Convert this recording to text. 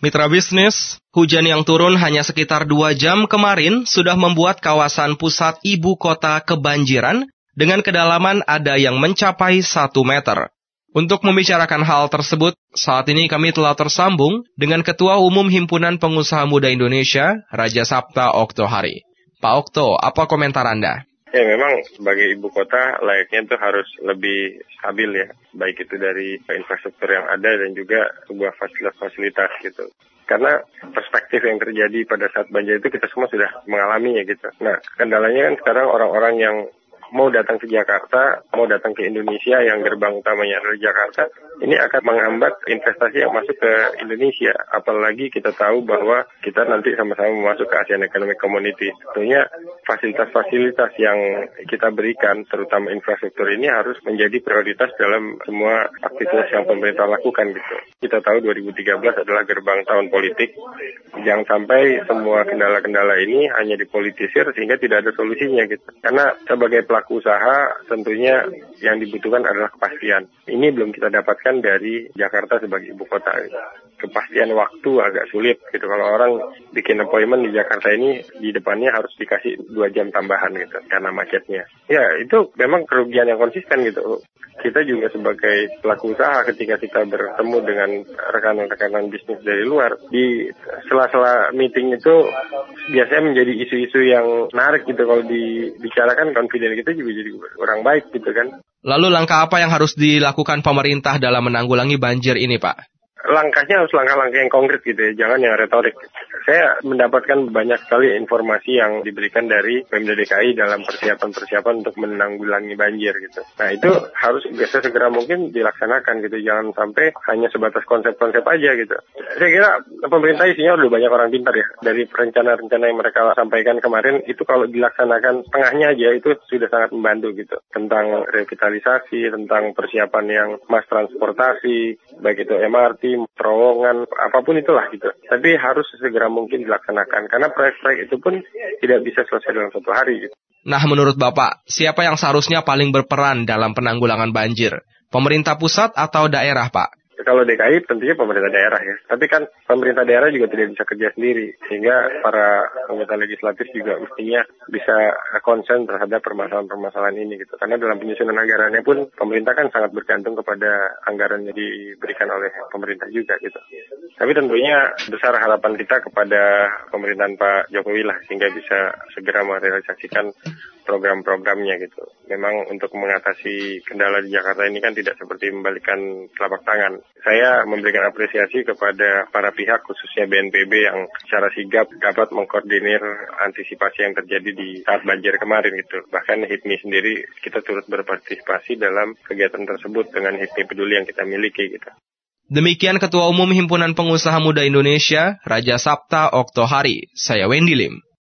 Mitra bisnis, hujan yang turun hanya sekitar 2 jam kemarin sudah membuat kawasan pusat ibu kota kebanjiran dengan kedalaman ada yang mencapai 1 meter. Untuk membicarakan hal tersebut, saat ini kami telah tersambung dengan Ketua Umum Himpunan Pengusaha Muda Indonesia, Raja Sapta Oktohari. Pak Okto, apa komentar Anda? Ya memang sebagai ibu kota layaknya itu harus lebih stabil ya, baik itu dari infrastruktur yang ada dan juga sebuah fasilitas-fasilitas gitu. Karena perspektif yang terjadi pada saat banjir itu kita semua sudah mengalaminya gitu. Nah, kendalanya kan sekarang orang-orang yang mau datang ke Jakarta, mau datang ke Indonesia yang gerbang utamanya adalah Jakarta, ini akan menghambat investasi yang masuk ke Indonesia. Apalagi kita tahu bahwa kita nanti sama-sama masuk ke ASEAN Economic Community. Tentunya fasilitas-fasilitas yang kita berikan, terutama infrastruktur ini harus menjadi prioritas dalam semua aktivitas yang pemerintah lakukan gitu. Kita tahu 2013 adalah gerbang tahun politik. Jangan sampai semua kendala-kendala ini hanya dipolitisir sehingga tidak ada solusinya gitu. Karena sebagai pelaku usaha tentunya yang dibutuhkan adalah kepastian. Ini belum kita dapatkan dari Jakarta sebagai ibu kota. Kepastian waktu agak sulit gitu. Kalau orang bikin appointment di Jakarta ini di depannya harus dikasih 2 jam tambahan gitu karena macetnya. Ya itu memang kerugian yang konsisten gitu. Kita juga sebagai pelaku usaha ketika kita bertemu dengan rekan-rekan bisnis dari luar, di sela-sela meeting itu biasanya menjadi isu-isu yang menarik gitu. Kalau dibicarakan confident kita juga jadi kurang baik gitu kan. Lalu langkah apa yang harus dilakukan pemerintah dalam menanggulangi banjir ini, Pak? Langkahnya harus langkah-langkah yang konkret gitu ya, jangan yang retorik. Saya mendapatkan banyak sekali informasi yang diberikan dari Pemda DKI dalam persiapan-persiapan untuk menanggulangi banjir gitu. Nah itu harus segera mungkin dilaksanakan gitu, jangan sampai hanya sebatas konsep-konsep aja gitu. Saya kira pemerintah isinya udah banyak orang pintar ya, dari rencana-rencana yang mereka sampaikan kemarin itu kalau dilaksanakan setengahnya aja itu sudah sangat membantu gitu. Tentang revitalisasi, tentang persiapan yang mass transportasi, baik itu MRT, terowongan, apapun itulah gitu. Tapi harus segera mungkin dilaksanakan, karena proyek-proyek itu pun tidak bisa selesai dalam 1 hari gitu. Nah, menurut Bapak, siapa yang seharusnya paling berperan dalam penanggulangan banjir? Pemerintah pusat atau daerah, Pak? Kalau DKI tentunya pemerintah daerah ya. Tapi kan pemerintah daerah juga tidak bisa kerja sendiri. Sehingga para anggota legislatif juga mestinya bisa konsen terhadap permasalahan-permasalahan ini gitu. Karena dalam penyusunan anggarannya pun pemerintah kan sangat bergantung kepada anggaran yang diberikan oleh pemerintah juga gitu. Tapi tentunya besar harapan kita kepada pemerintahan Pak Jokowi lah. Sehingga bisa segera merealisasikan program-programnya gitu. Memang untuk mengatasi kendala di Jakarta ini kan tidak seperti membalikan telapak tangan. Saya memberikan apresiasi kepada para pihak khususnya BNPB yang secara sigap dapat mengkoordinir antisipasi yang terjadi di saat banjir kemarin gitu. Bahkan HIPMI sendiri kita turut berpartisipasi dalam kegiatan tersebut dengan HIPMI peduli yang kita miliki gitu. Demikian Ketua Umum Himpunan Pengusaha Muda Indonesia, Raja Sapta Oktohari. Saya Wendy Lim.